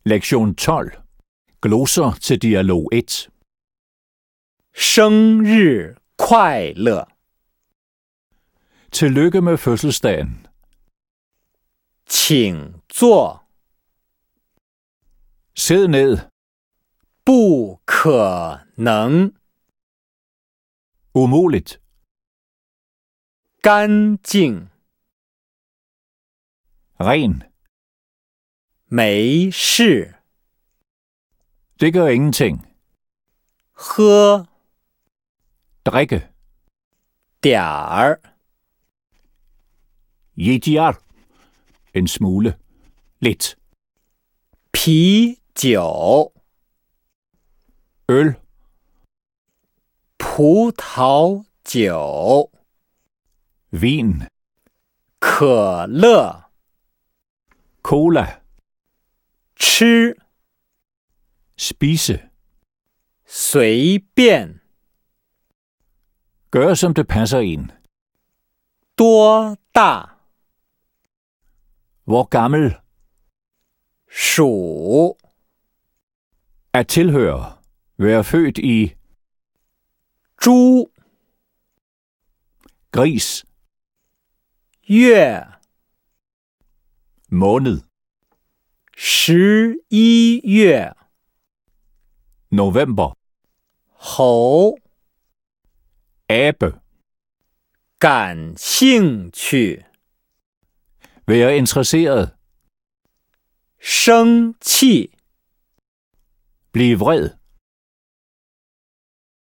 Lektion 12. Glosser til dialog 1. 生日快乐！ Tillykke med fødselsdagen. 请坐。 Sid ned. 不可能。 Umuligt. 干净。 Ren. 没事。 Det gør ingenting. 喝。 Drikke. 点儿。 Jidjar. En smule. Lidt. 啤酒。 Øl. 葡萄酒。 Vin. 可乐。 Cola. 吃。 Spise. 随便。 Gør som det passer en. 多大？ Hvor gammel? 属。 At tilhøre. Være født i. 猪。 Gris. 月。 Måned. 11月。 November. 猴。 Abe. 感兴趣。 Være interesseret. 生气。 Blive vred.